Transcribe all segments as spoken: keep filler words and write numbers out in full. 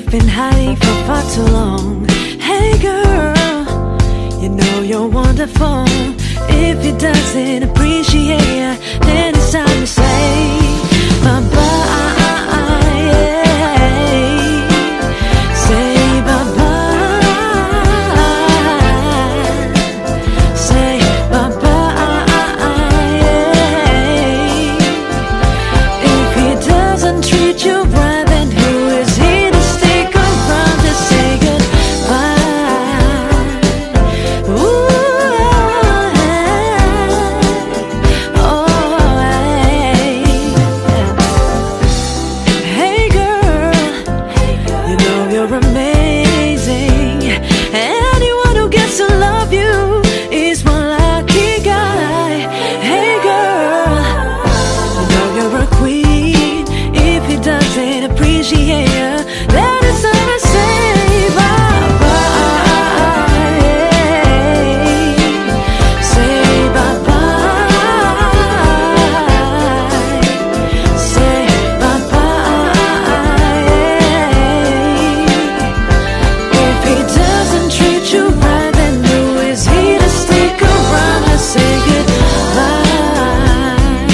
We've been hiding for far too long. Hey girl, you know you're wonderful. If he doesn't appreciate you, then it's time to say bye-bye. Say bye-bye. Say bye-bye. If he doesn't treat you right, then who is he to stick around to say goodbye? Ooh, oh, hey. Hey girl, you know you're amazing. Anyone who gets to love you is one lucky guy. Hey girl, you know you're a queen. If he doesn't appreciate you, then it's time to say bye-bye. Say bye-bye. Say bye-bye. If he doesn't treat you right, then who is he to stick around and say goodbye?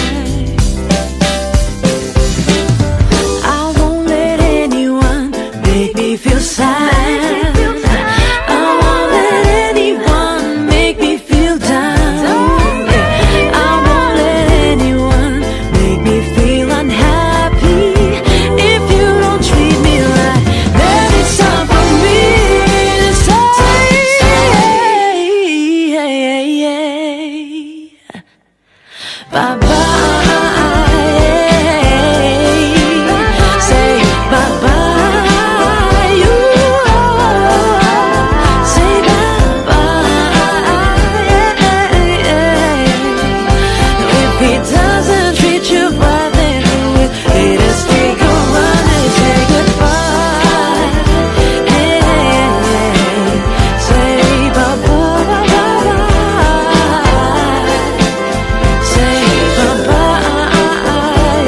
I won't let anyone make me feel sad. I won't let anyone make me feel down. I won't let anyone make me feel unhappy. If you don't treat me right, then it's time for me to say bye-bye. Say bye-bye. You say bye-bye. If he doesn't treat you right, then who is he to stick around and say goodbye? Say bye-bye. Say bye-bye.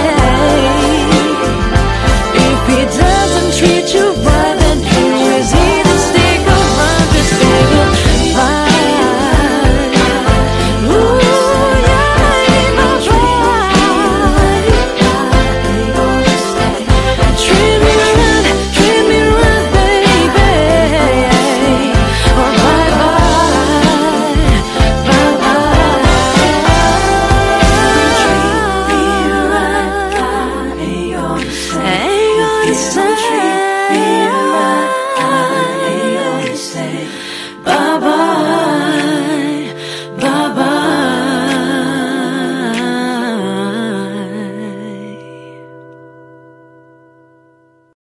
If he doesn't treat you right, then who is he to stick around to say goodbye? Ooh, yeah, bye-bye. Treat me right, treat me right, baby. Oh, bye-bye, bye-bye. Bye-bye.